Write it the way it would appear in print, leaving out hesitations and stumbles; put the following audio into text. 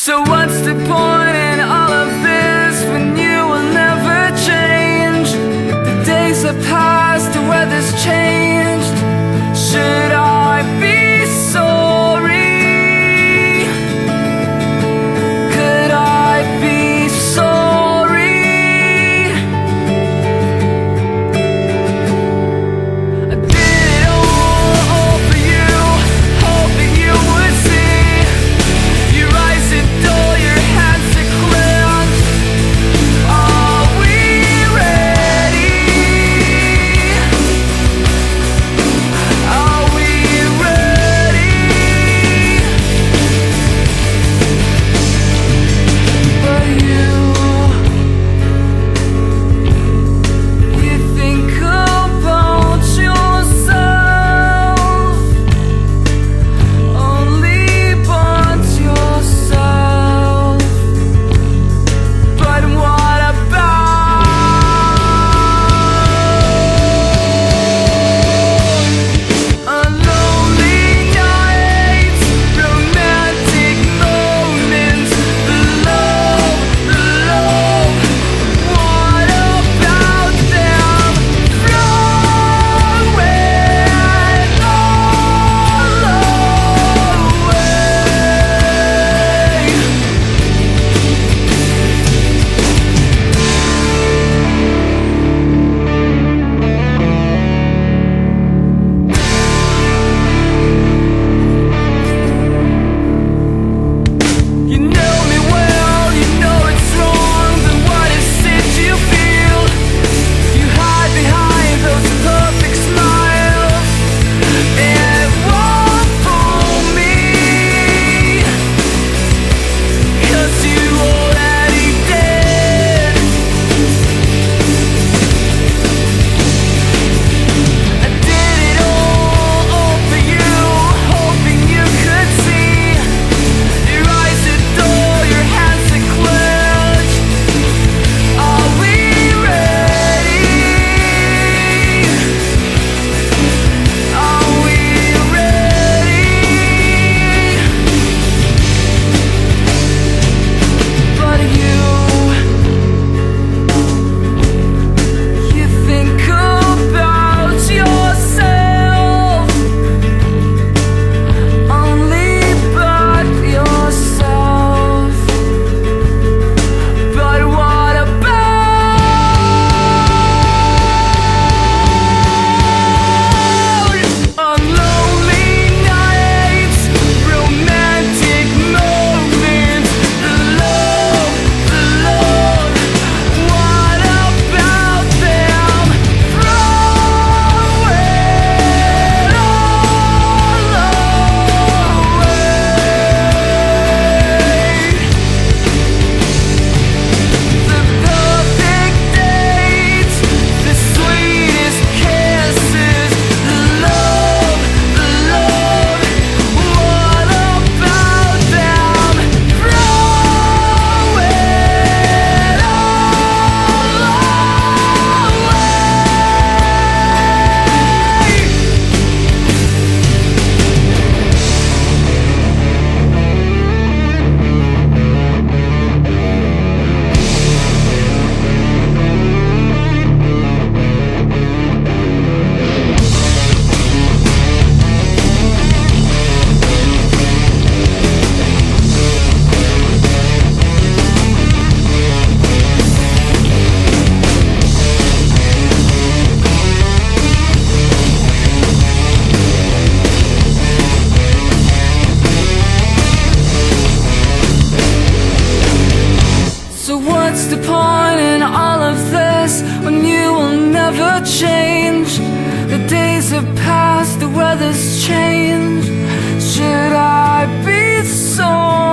So what's the point in all of this when you will never change? The days have passed, the weather's changed. Should I be sorry? Could I be sorry? I did it all for you, hoping you would see. Your eyes adore, your hands are clenched. Are we ready? Are we ready? But you think about yourself, only but yourself. But what about a lonely night, romantic moments, the love, what about them? Throw it all away. You know me well, you know it's wrong, but what is it you feel? You hide behind those perfect smiles. It won't fool me, 'cause you already did. I did it all for you, hoping you could see. Your eyes adore, your hands are clenched. Are we ready? Are we ready? But you think about yourself, only but yourself. But what about a lonely night, romantic moments, the love, what about them? Throw it all away. The perfect dates, the sweetest kisses, the love, what about them? Throw it all So what's the point in all of this when you will never change? The days have passed, the weather's changed. Should I be sorry?